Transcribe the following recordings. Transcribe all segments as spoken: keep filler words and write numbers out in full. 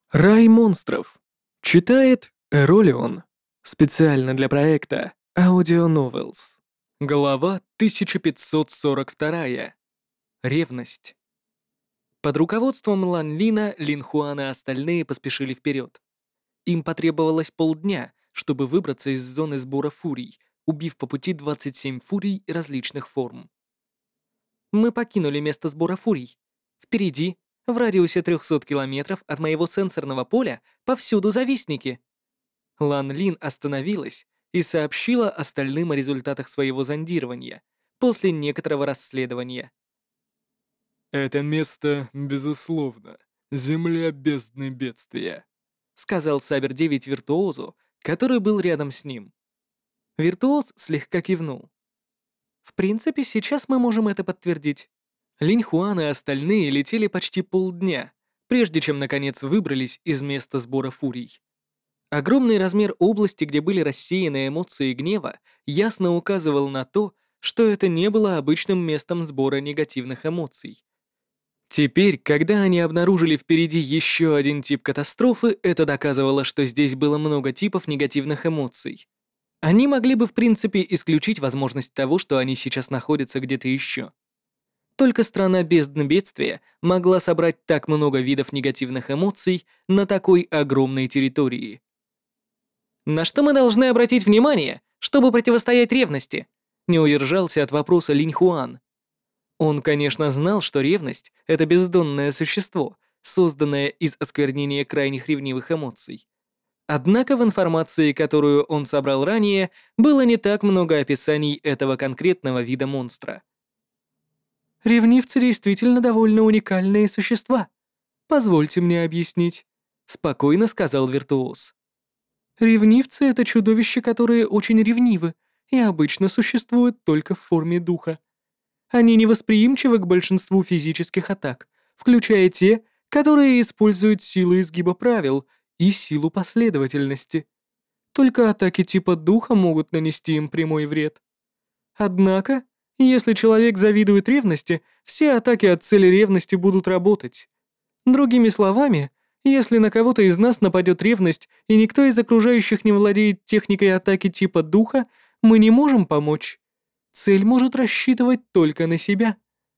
Рай монстров. Читает Эролион. Специально для проекта Audio Novels. Глава тысяча пятьсот сорок два. Ревность. Под руководством Лан Лина, Лин Хуан и остальные поспешили вперед. Им потребовалось полдня, чтобы выбраться из зоны сбора фурий, убив по пути двадцать семь фурий различных форм. Мы покинули место сбора фурий. Впереди, в радиусе трехсот километров от моего сенсорного поля, повсюду завистники. Лан Лин остановилась и сообщила остальным о результатах своего зондирования после некоторого расследования. «Это место, безусловно, земля бездны бедствия», Сказал Сабер девять виртуозу, который был рядом с ним. Виртуоз слегка кивнул. В принципе, сейчас мы можем это подтвердить. Линь Хуан и остальные летели почти полдня, прежде чем наконец выбрались из места сбора фурий. Огромный размер области, где были рассеяны эмоции гнева, ясно указывал на то, что это не было обычным местом сбора негативных эмоций. Теперь, когда они обнаружили впереди еще один тип катастрофы, это доказывало, что здесь было много типов негативных эмоций. Они могли бы в принципе исключить возможность того, что они сейчас находятся где-то еще. Только страна бездны бедствия могла собрать так много видов негативных эмоций на такой огромной территории. На что мы должны обратить внимание, чтобы противостоять ревности? Не удержался от вопроса Линь Хуан. Он, конечно, знал, что ревность — это бездонное существо, созданное из осквернения крайних ревнивых эмоций. Однако в информации, которую он собрал ранее, было не так много описаний этого конкретного вида монстра. «Ревнивцы действительно довольно уникальные существа. Позвольте мне объяснить», — спокойно сказал виртуоз. Ревнивцы — это чудовища, которые очень ревнивы и обычно существуют только в форме духа. Они невосприимчивы к большинству физических атак, включая те, которые используют силу изгиба правил и силу последовательности. Только атаки типа духа могут нанести им прямой вред. Однако, если человек завидует ревности, все атаки от цели ревности будут работать. Другими словами, если на кого-то из нас нападет ревность, и никто из окружающих не владеет техникой атаки типа духа, мы не можем помочь. Цель может рассчитывать только на себя.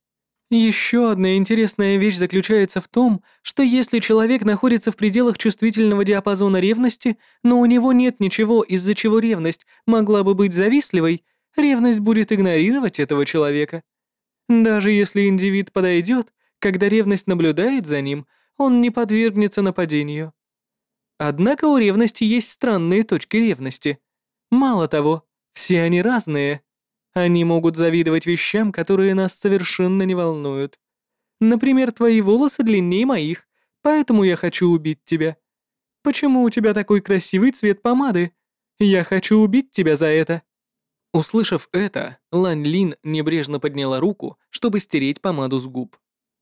Еще одна интересная вещь заключается в том, что если человек находится в пределах чувствительного диапазона ревности, но у него нет ничего, из-за чего ревность могла бы быть завистливой, ревность будет игнорировать этого человека. Даже если индивид подойдет, когда ревность наблюдает за ним, он не подвергнется нападению. Однако у ревности есть странные точки ревности. Мало того, все они разные. Они могут завидовать вещам, которые нас совершенно не волнуют. Например, твои волосы длиннее моих, поэтому я хочу убить тебя. Почему у тебя такой красивый цвет помады? Я хочу убить тебя за это. Услышав это, Лань Лин небрежно подняла руку, чтобы стереть помаду с губ.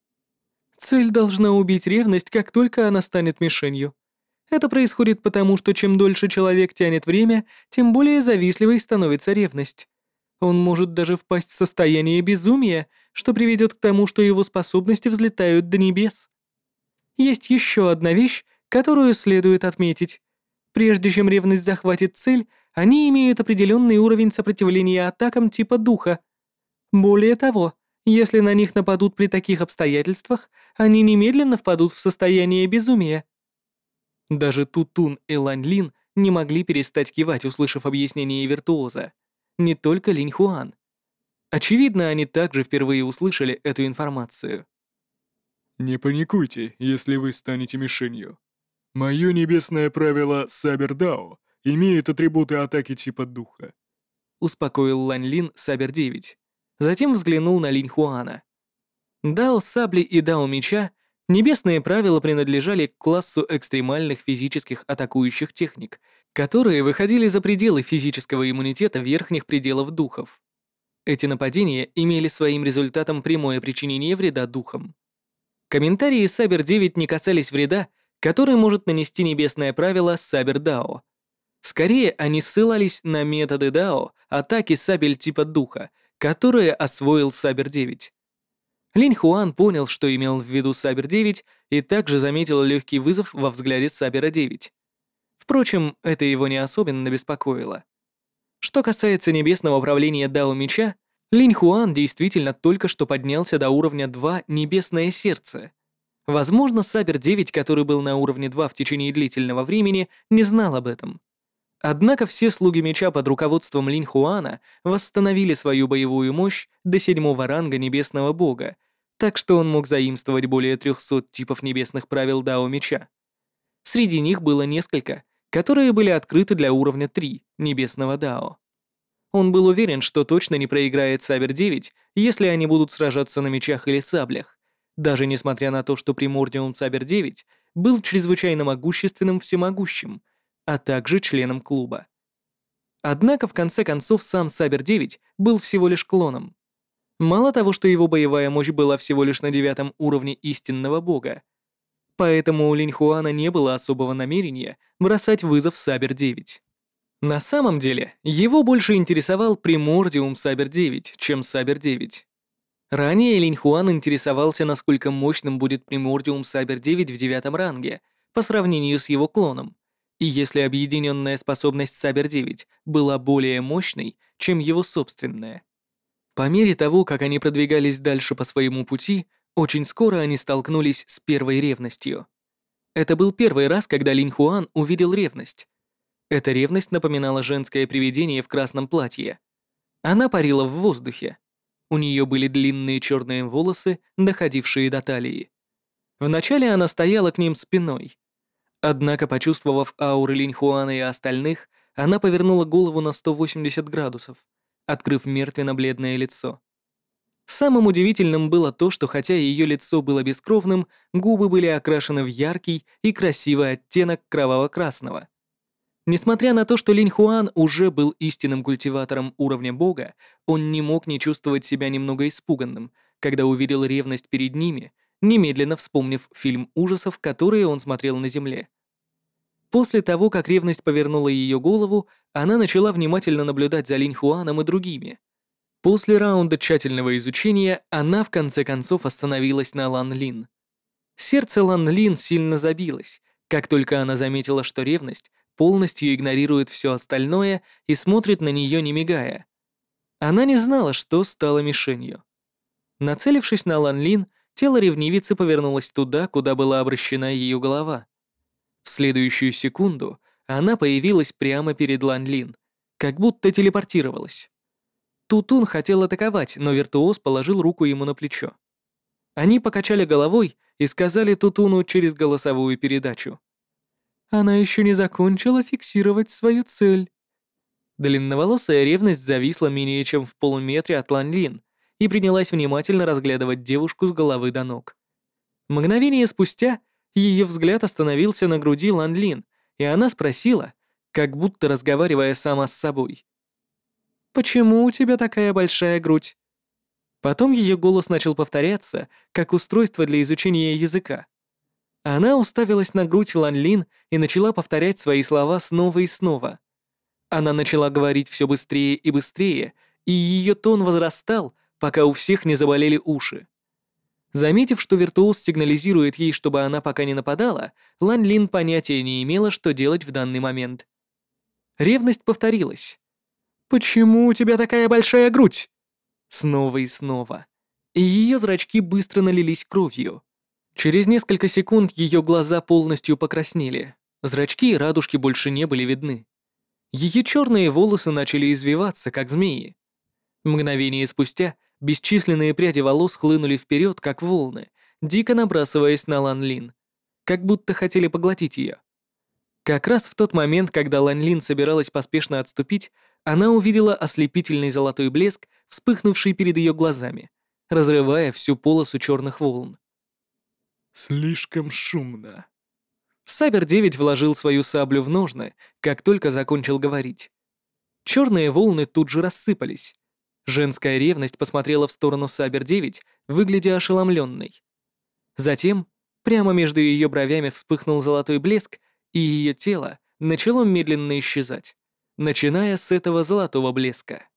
Цель должна убить ревность, как только она станет мишенью. Это происходит потому, что чем дольше человек тянет время, тем более завистливой становится ревность. Он может даже впасть в состояние безумия, что приведет к тому, что его способности взлетают до небес. Есть еще одна вещь, которую следует отметить. Прежде чем ревность захватит цель, они имеют определенный уровень сопротивления атакам типа духа. Более того, если на них нападут при таких обстоятельствах, они немедленно впадут в состояние безумия. Даже Тутун и Лань Лин не могли перестать кивать, услышав объяснение виртуоза. Не только Линь Хуан. Очевидно, они также впервые услышали эту информацию. «Не паникуйте, если вы станете мишенью. Мое небесное правило Сабердао имеет атрибуты атаки типа духа». Успокоил Лань Лин Сабер девять. Затем взглянул на Линь Хуана. Дао сабли и дао меча, небесные правила принадлежали к классу экстремальных физических атакующих техник, которые выходили за пределы физического иммунитета верхних пределов духов. Эти нападения имели своим результатом прямое причинение вреда духам. Комментарии Сабер девять не касались вреда, который может нанести небесное правило Сабер Дао. Скорее, они ссылались на методы Дао атаки сабель типа духа, которые освоил Сабер девять. Линь Хуан понял, что имел в виду Сабер девять, и также заметил легкий вызов во взгляде Сабера девять. Впрочем, это его не особенно беспокоило. Что касается небесного правления Дао Меча, Линь Хуан действительно только что поднялся до уровня два Небесное Сердце. Возможно, Сабер девять, который был на уровне два в течение длительного времени, не знал об этом. Однако все слуги меча под руководством Линь Хуана восстановили свою боевую мощь до седьмого ранга Небесного Бога, так что он мог заимствовать более трехсот типов небесных правил Дао Меча. Среди них было несколько, которые были открыты для уровня три Небесного Дао. Он был уверен, что точно не проиграет Сабер девять, если они будут сражаться на мечах или саблях, даже несмотря на то, что Примордиум Сабер девять был чрезвычайно могущественным всемогущим, а также членом клуба. Однако, в конце концов, сам Сабер девять был всего лишь клоном. Мало того, что его боевая мощь была всего лишь на девятом уровне истинного бога, поэтому у Линь Хуана не было особого намерения бросать вызов Сабер девять. На самом деле, его больше интересовал Примордиум Сабер девять, чем Сабер девять. Ранее Линь Хуан интересовался, насколько мощным будет Примордиум Сабер девять в девятом ранге по сравнению с его клоном, и если объединенная способность Сабер девять была более мощной, чем его собственная. По мере того, как они продвигались дальше по своему пути, очень скоро они столкнулись с первой ревностью. Это был первый раз, когда Линь Хуан увидел ревность. Эта ревность напоминала женское привидение в красном платье. Она парила в воздухе. У нее были длинные черные волосы, доходившие до талии. Вначале она стояла к ним спиной. Однако, почувствовав ауры Линь Хуана и остальных, она повернула голову на сто восемьдесят градусов, открыв мертвенно-бледное лицо. Самым удивительным было то, что хотя ее лицо было бескровным, губы были окрашены в яркий и красивый оттенок кроваво-красного. Несмотря на то, что Линь Хуан уже был истинным культиватором уровня бога, он не мог не чувствовать себя немного испуганным, когда увидел ревность перед ними, немедленно вспомнив фильм ужасов, который он смотрел на земле. После того, как ревность повернула ее голову, она начала внимательно наблюдать за Линь Хуаном и другими. После раунда тщательного изучения она в конце концов остановилась на Лан Лин. Сердце Лан Лин сильно забилось, как только она заметила, что ревность полностью игнорирует все остальное и смотрит на нее не мигая. Она не знала, что стало мишенью. Нацелившись на Лан Лин, тело ревнивицы повернулось туда, куда была обращена ее голова. В следующую секунду она появилась прямо перед Лан Лин, как будто телепортировалась. Тутун хотел атаковать, но виртуоз положил руку ему на плечо. Они покачали головой и сказали Тутуну через голосовую передачу: «Она еще не закончила фиксировать свою цель». Длинноволосая ревность зависла менее чем в полуметре от Лан Лин и принялась внимательно разглядывать девушку с головы до ног. Мгновение спустя ее взгляд остановился на груди Лан Лин, и она спросила, как будто разговаривая сама с собой: «Почему у тебя такая большая грудь?» Потом ее голос начал повторяться, как устройство для изучения языка. Она уставилась на грудь Лан Лин и начала повторять свои слова снова и снова. Она начала говорить все быстрее и быстрее, и ее тон возрастал, пока у всех не заболели уши. Заметив, что виртуоз сигнализирует ей, чтобы она пока не нападала, Лан Лин понятия не имела, что делать в данный момент. Ревность повторилась. «Почему у тебя такая большая грудь?» Снова и снова. И ее зрачки быстро налились кровью. Через несколько секунд ее глаза полностью покраснели. Зрачки и радужки больше не были видны. Ее черные волосы начали извиваться, как змеи. Мгновение спустя бесчисленные пряди волос хлынули вперед, как волны, дико набрасываясь на Лан Лин, как будто хотели поглотить ее. Как раз в тот момент, когда Лан Лин собиралась поспешно отступить, она увидела ослепительный золотой блеск, вспыхнувший перед ее глазами, разрывая всю полосу черных волн. Слишком шумно. Сабер девять вложил свою саблю в ножны, как только закончил говорить. Черные волны тут же рассыпались. Женская ревность посмотрела в сторону Сабер девять, выглядя ошеломленной. Затем, прямо между ее бровями вспыхнул золотой блеск, и ее тело начало медленно исчезать, начиная с этого золотого блеска.